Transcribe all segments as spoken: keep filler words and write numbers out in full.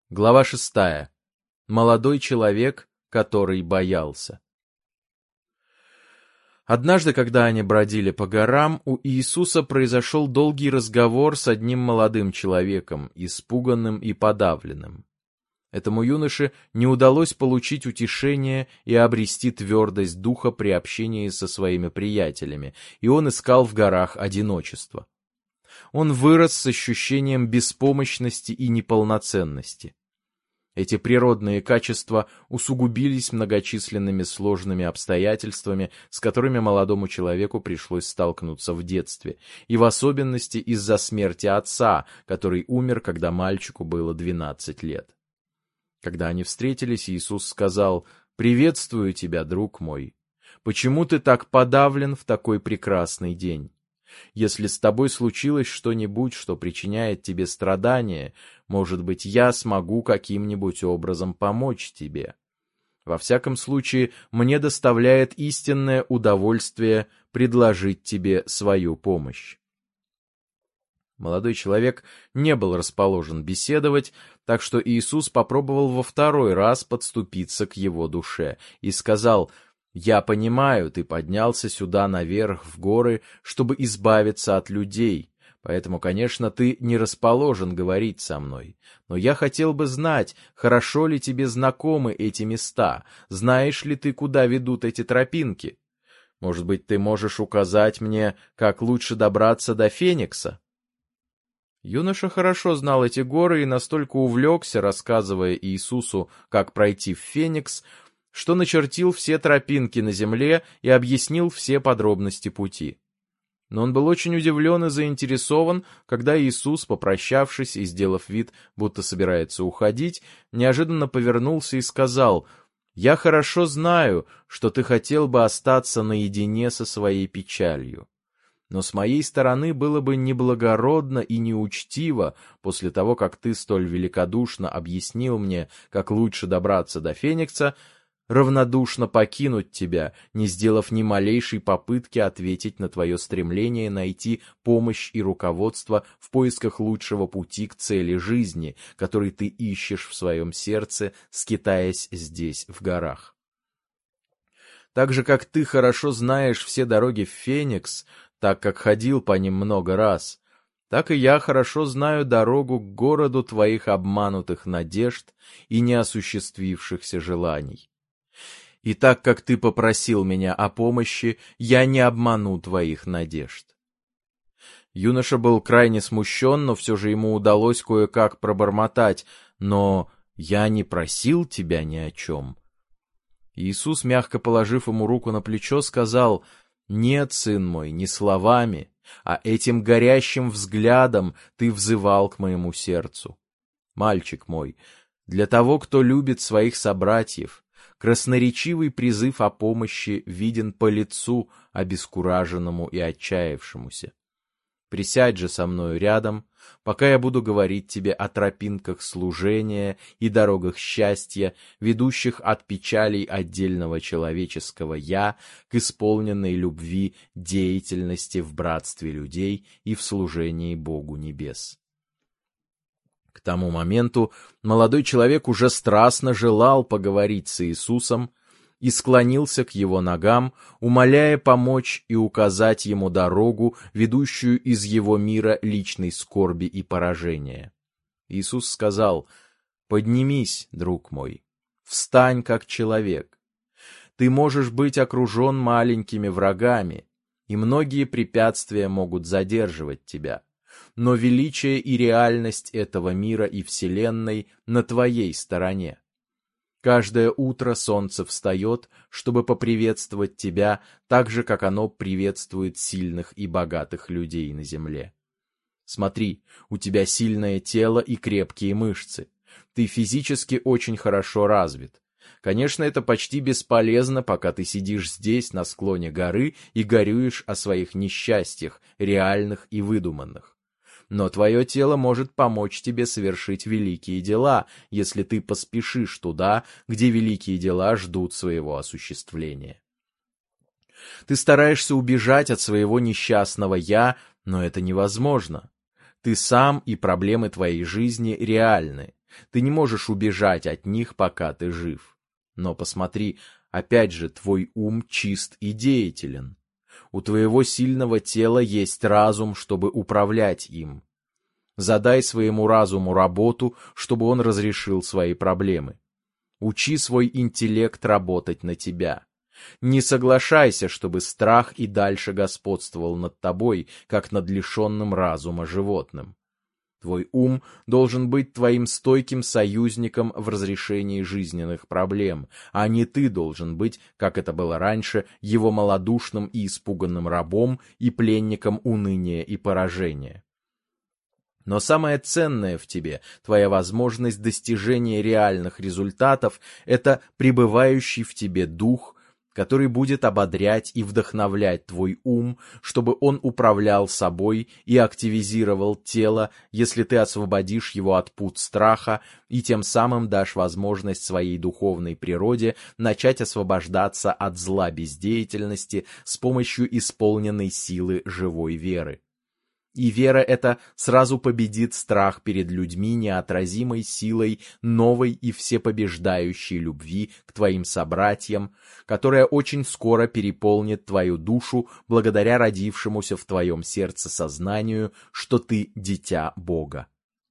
Глава шестая. Молодой человек, который боялся. Однажды, когда они бродили по горам, у Иисуса произошел долгий разговор с одним молодым человеком, испуганным и подавленным. Этому юноше не удалось получить утешение и обрести твердость духа при общении со своими приятелями, и он искал в горах одиночество. Он вырос с ощущением беспомощности и неполноценности. Эти природные качества усугубились многочисленными сложными обстоятельствами, с которыми молодому человеку пришлось столкнуться в детстве, и в особенности из-за смерти отца, который умер, когда мальчику было двенадцать лет. Когда они встретились, Иисус сказал: «Приветствую тебя, друг мой. Почему ты так подавлен в такой прекрасный день? Если с тобой случилось что-нибудь, что причиняет тебе страдания, может быть, я смогу каким-нибудь образом помочь тебе. Во всяком случае, мне доставляет истинное удовольствие предложить тебе свою помощь». Молодой человек не был расположен беседовать, так что Иисус попробовал во второй раз подступиться к его душе и сказал: «Я понимаю, ты поднялся сюда наверх в горы, чтобы избавиться от людей, поэтому, конечно, ты не расположен говорить со мной. Но я хотел бы знать, хорошо ли тебе знакомы эти места, знаешь ли ты, куда ведут эти тропинки? Может быть, ты можешь указать мне, как лучше добраться до Феникса?» Юноша хорошо знал эти горы и настолько увлекся, рассказывая Иисусу, как пройти в Феникс, что начертил все тропинки на земле и объяснил все подробности пути. Но он был очень удивлен и заинтересован, когда Иисус, попрощавшись и сделав вид, будто собирается уходить, неожиданно повернулся и сказал: «Я хорошо знаю, что ты хотел бы остаться наедине со своей печалью. Но с моей стороны было бы неблагородно и неучтиво, после того, как ты столь великодушно объяснил мне, как лучше добраться до Феникса, равнодушно покинуть тебя, не сделав ни малейшей попытки ответить на твое стремление найти помощь и руководство в поисках лучшего пути к цели жизни, который ты ищешь в своем сердце, скитаясь здесь, в горах. Так же, как ты хорошо знаешь все дороги в Феникс, так как ходил по ним много раз, так и я хорошо знаю дорогу к городу твоих обманутых надежд и неосуществившихся желаний. И так как ты попросил меня о помощи, я не обману твоих надежд». Юноша был крайне смущен, но все же ему удалось кое-как пробормотать: «Но я не просил тебя ни о чем». Иисус, мягко положив ему руку на плечо, сказал: «Нет, сын мой, не словами, а этим горящим взглядом ты взывал к моему сердцу. Мальчик мой, для того, кто любит своих собратьев, красноречивый призыв о помощи виден по лицу обескураженному и отчаявшемуся. Присядь же со мною рядом, пока я буду говорить тебе о тропинках служения и дорогах счастья, ведущих от печалей отдельного человеческого «я» к исполненной любви деятельности в братстве людей и в служении Богу небес». К тому моменту молодой человек уже страстно желал поговорить с Иисусом и склонился к его ногам, умоляя помочь и указать ему дорогу, ведущую из его мира личной скорби и поражения. Иисус сказал: «Поднимись, друг мой, встань как человек. Ты можешь быть окружен маленькими врагами, и многие препятствия могут задерживать тебя. Но величие и реальность этого мира и вселенной на твоей стороне. Каждое утро солнце встает, чтобы поприветствовать тебя, так же, как оно приветствует сильных и богатых людей на земле. Смотри, у тебя сильное тело и крепкие мышцы. Ты физически очень хорошо развит. Конечно, это почти бесполезно, пока ты сидишь здесь, на склоне горы, и горюешь о своих несчастьях, реальных и выдуманных. Но твое тело может помочь тебе совершить великие дела, если ты поспешишь туда, где великие дела ждут своего осуществления. Ты стараешься убежать от своего несчастного «я», но это невозможно. Ты сам и проблемы твоей жизни реальны. Ты не можешь убежать от них, пока ты жив. Но посмотри, опять же, твой ум чист и деятелен. У твоего сильного тела есть разум, чтобы управлять им. Задай своему разуму работу, чтобы он разрешил свои проблемы. Учи свой интеллект работать на тебя. Не соглашайся, чтобы страх и дальше господствовал над тобой, как над лишенным разума животным. Твой ум должен быть твоим стойким союзником в разрешении жизненных проблем, а не ты должен быть, как это было раньше, его малодушным и испуганным рабом и пленником уныния и поражения. Но самое ценное в тебе, твоя возможность достижения реальных результатов, это пребывающий в тебе дух, который будет ободрять и вдохновлять твой ум, чтобы он управлял собой и активизировал тело, если ты освободишь его от пут страха и тем самым дашь возможность своей духовной природе начать освобождаться от зла бездеятельности с помощью исполненной силы живой веры. И вера эта сразу победит страх перед людьми неотразимой силой новой и всепобеждающей любви к твоим собратьям, которая очень скоро переполнит твою душу благодаря родившемуся в твоем сердце сознанию, что ты дитя Бога.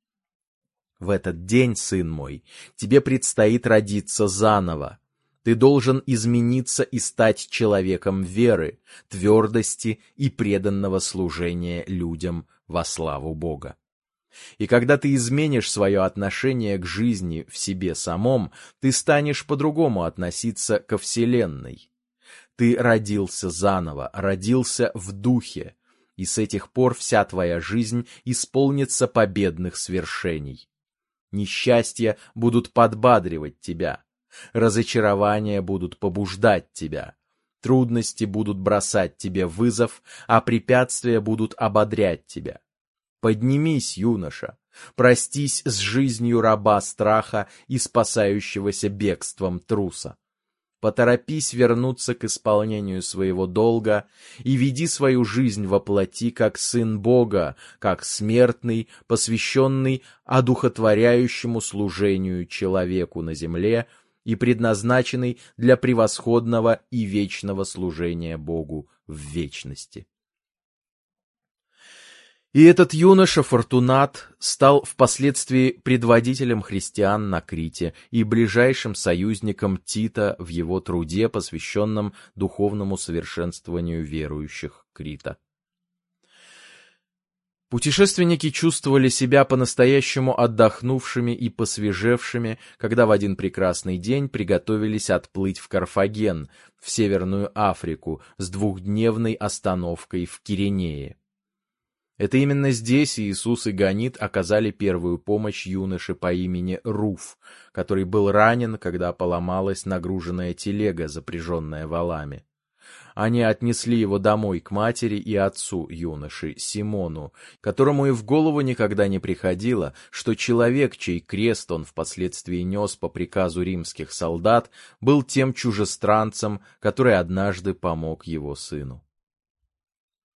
В этот день, сын мой, тебе предстоит родиться заново. Ты должен измениться и стать человеком веры, твердости и преданного служения людям во славу Бога. И когда ты изменишь свое отношение к жизни в себе самом, ты станешь по-другому относиться ко Вселенной. Ты родился заново, родился в духе, и с этих пор вся твоя жизнь исполнится победных свершений. Несчастья будут подбадривать тебя. Разочарования будут побуждать тебя, трудности будут бросать тебе вызов, а препятствия будут ободрять тебя. Поднимись, юноша, простись с жизнью раба страха и спасающегося бегством труса. Поторопись вернуться к исполнению своего долга и веди свою жизнь во плоти как сын Бога, как смертный, посвященный одухотворяющему служению человеку на земле, и предназначенный для превосходного и вечного служения Богу в вечности. И этот юноша Фортунат стал впоследствии предводителем христиан на Крите и ближайшим союзником Тита в его труде, посвященном духовному совершенствованию верующих Крита. Путешественники чувствовали себя по-настоящему отдохнувшими и посвежевшими, когда в один прекрасный день приготовились отплыть в Карфаген, в Северную Африку, с двухдневной остановкой в Киринее. Это именно здесь Иисус и Ганит оказали первую помощь юноше по имени Руф, который был ранен, когда поломалась нагруженная телега, запряженная валами. Они отнесли его домой к матери и отцу юноши, Симону, которому и в голову никогда не приходило, что человек, чей крест он впоследствии нес по приказу римских солдат, был тем чужестранцем, который однажды помог его сыну.